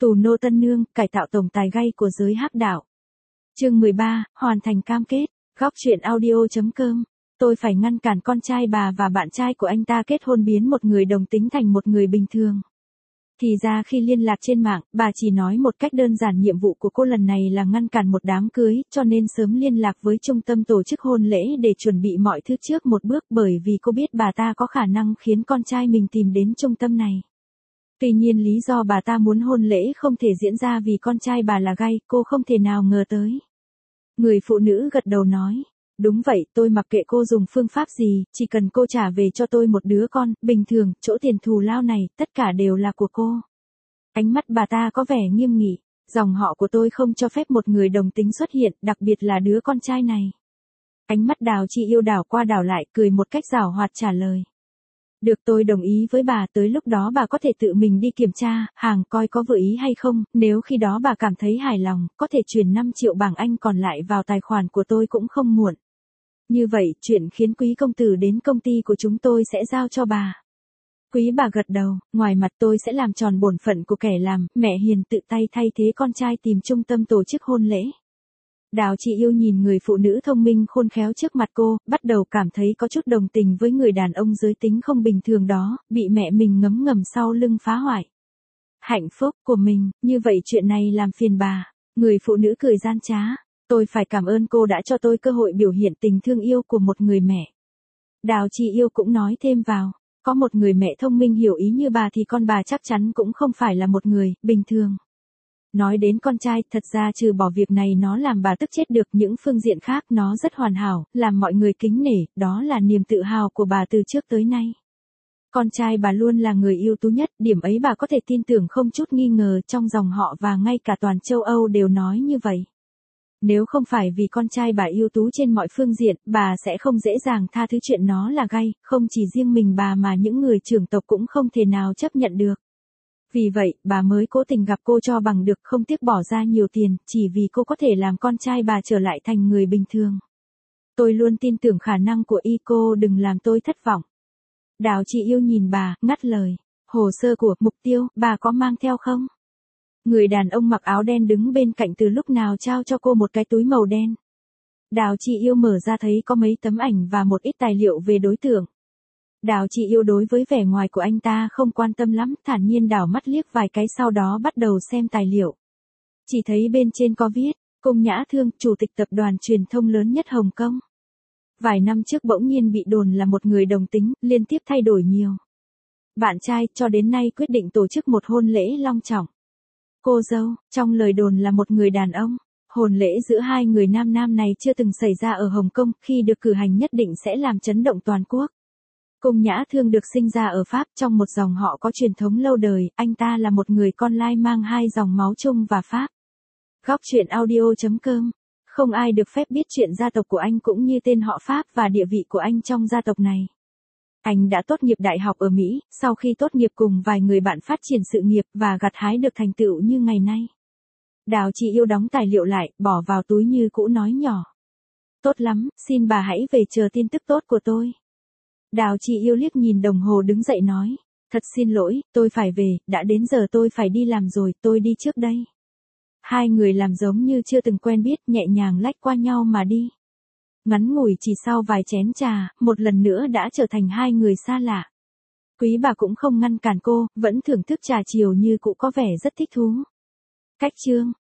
Tù nô tân nương, cải tạo tổng tài gay của giới hắc đạo. Chương 13, hoàn thành cam kết. Góc truyện audio.com. Tôi phải ngăn cản con trai bà và bạn trai của anh ta kết hôn biến một người đồng tính thành một người bình thường. Thì ra khi liên lạc trên mạng, bà chỉ nói một cách đơn giản nhiệm vụ của cô lần này là ngăn cản một đám cưới, cho nên sớm liên lạc với trung tâm tổ chức hôn lễ để chuẩn bị mọi thứ trước một bước, bởi vì cô biết bà ta có khả năng khiến con trai mình tìm đến trung tâm này. Tuy nhiên lý do bà ta muốn hôn lễ không thể diễn ra vì con trai bà là gay, cô không thể nào ngờ tới. Người phụ nữ gật đầu nói, đúng vậy, tôi mặc kệ cô dùng phương pháp gì, chỉ cần cô trả về cho tôi một đứa con, bình thường, chỗ tiền thù lao này, tất cả đều là của cô. Ánh mắt bà ta có vẻ nghiêm nghị, dòng họ của tôi không cho phép một người đồng tính xuất hiện, đặc biệt là đứa con trai này. Ánh mắt Đào Chi Yêu đảo qua đảo lại, cười một cách giảo hoạt trả lời. Được, tôi đồng ý với bà, tới lúc đó bà có thể tự mình đi kiểm tra, hàng coi có vừa ý hay không, nếu khi đó bà cảm thấy hài lòng, có thể chuyển 5 triệu bảng Anh còn lại vào tài khoản của tôi cũng không muộn. Như vậy, chuyện khiến quý công tử đến công ty của chúng tôi sẽ giao cho bà. Quý bà gật đầu, ngoài mặt tôi sẽ làm tròn bổn phận của kẻ làm, mẹ hiền tự tay thay thế con trai tìm trung tâm tổ chức hôn lễ. Đào Chi Yêu nhìn người phụ nữ thông minh khôn khéo trước mặt cô, bắt đầu cảm thấy có chút đồng tình với người đàn ông giới tính không bình thường đó, bị mẹ mình ngấm ngầm sau lưng phá hoại hạnh phúc của mình, như vậy chuyện này làm phiền bà. Người phụ nữ cười gian trá, tôi phải cảm ơn cô đã cho tôi cơ hội biểu hiện tình thương yêu của một người mẹ. Đào Chi Yêu cũng nói thêm vào, có một người mẹ thông minh hiểu ý như bà thì con bà chắc chắn cũng không phải là một người bình thường. Nói đến con trai, thật ra trừ bỏ việc này nó làm bà tức chết được, những phương diện khác nó rất hoàn hảo, làm mọi người kính nể, đó là niềm tự hào của bà từ trước tới nay. Con trai bà luôn là người ưu tú nhất, điểm ấy bà có thể tin tưởng không chút nghi ngờ, trong dòng họ và ngay cả toàn châu Âu đều nói như vậy. Nếu không phải vì con trai bà ưu tú trên mọi phương diện, bà sẽ không dễ dàng tha thứ chuyện nó là gay, không chỉ riêng mình bà mà những người trưởng tộc cũng không thể nào chấp nhận được. Vì vậy, bà mới cố tình gặp cô cho bằng được, không tiếc bỏ ra nhiều tiền, chỉ vì cô có thể làm con trai bà trở lại thành người bình thường. Tôi luôn tin tưởng khả năng của cô, đừng làm tôi thất vọng. Đào Chi Yêu nhìn bà, ngắt lời. Hồ sơ của mục tiêu, bà có mang theo không? Người đàn ông mặc áo đen đứng bên cạnh từ lúc nào trao cho cô một cái túi màu đen. Đào Chi Yêu mở ra thấy có mấy tấm ảnh và một ít tài liệu về đối tượng. Đào Chi Yêu đối với vẻ ngoài của anh ta không quan tâm lắm, thản nhiên đảo mắt liếc vài cái sau đó bắt đầu xem tài liệu. Chỉ thấy bên trên có viết, Cung Nhã Thương, chủ tịch tập đoàn truyền thông lớn nhất Hồng Kông. Vài năm trước bỗng nhiên bị đồn là một người đồng tính, liên tiếp thay đổi nhiều. Bạn trai, cho đến nay quyết định tổ chức một hôn lễ long trọng. Cô dâu, trong lời đồn là một người đàn ông. Hôn lễ giữa hai người nam này chưa từng xảy ra ở Hồng Kông, khi được cử hành nhất định sẽ làm chấn động toàn quốc. Cung Nhã Thương được sinh ra ở Pháp trong một dòng họ có truyền thống lâu đời, anh ta là một người con lai mang hai dòng máu Trung và Pháp. Góc truyện audio.com. Không ai được phép biết chuyện gia tộc của anh cũng như tên họ Pháp và địa vị của anh trong gia tộc này. Anh đã tốt nghiệp đại học ở Mỹ, sau khi tốt nghiệp cùng vài người bạn phát triển sự nghiệp và gặt hái được thành tựu như ngày nay. Đào Chi Yêu đóng tài liệu lại, bỏ vào túi như cũ nói nhỏ. Tốt lắm, xin bà hãy về chờ tin tức tốt của tôi. Đào Chi Yêu liếc nhìn đồng hồ đứng dậy nói. Thật xin lỗi, tôi phải về, đã đến giờ tôi phải đi làm rồi, tôi đi trước đây. Hai người làm giống như chưa từng quen biết, nhẹ nhàng lách qua nhau mà đi. Ngắn ngủi chỉ sau vài chén trà, một lần nữa đã trở thành hai người xa lạ. Quý bà cũng không ngăn cản cô, vẫn thưởng thức trà chiều như cũ có vẻ rất thích thú. Cách chương.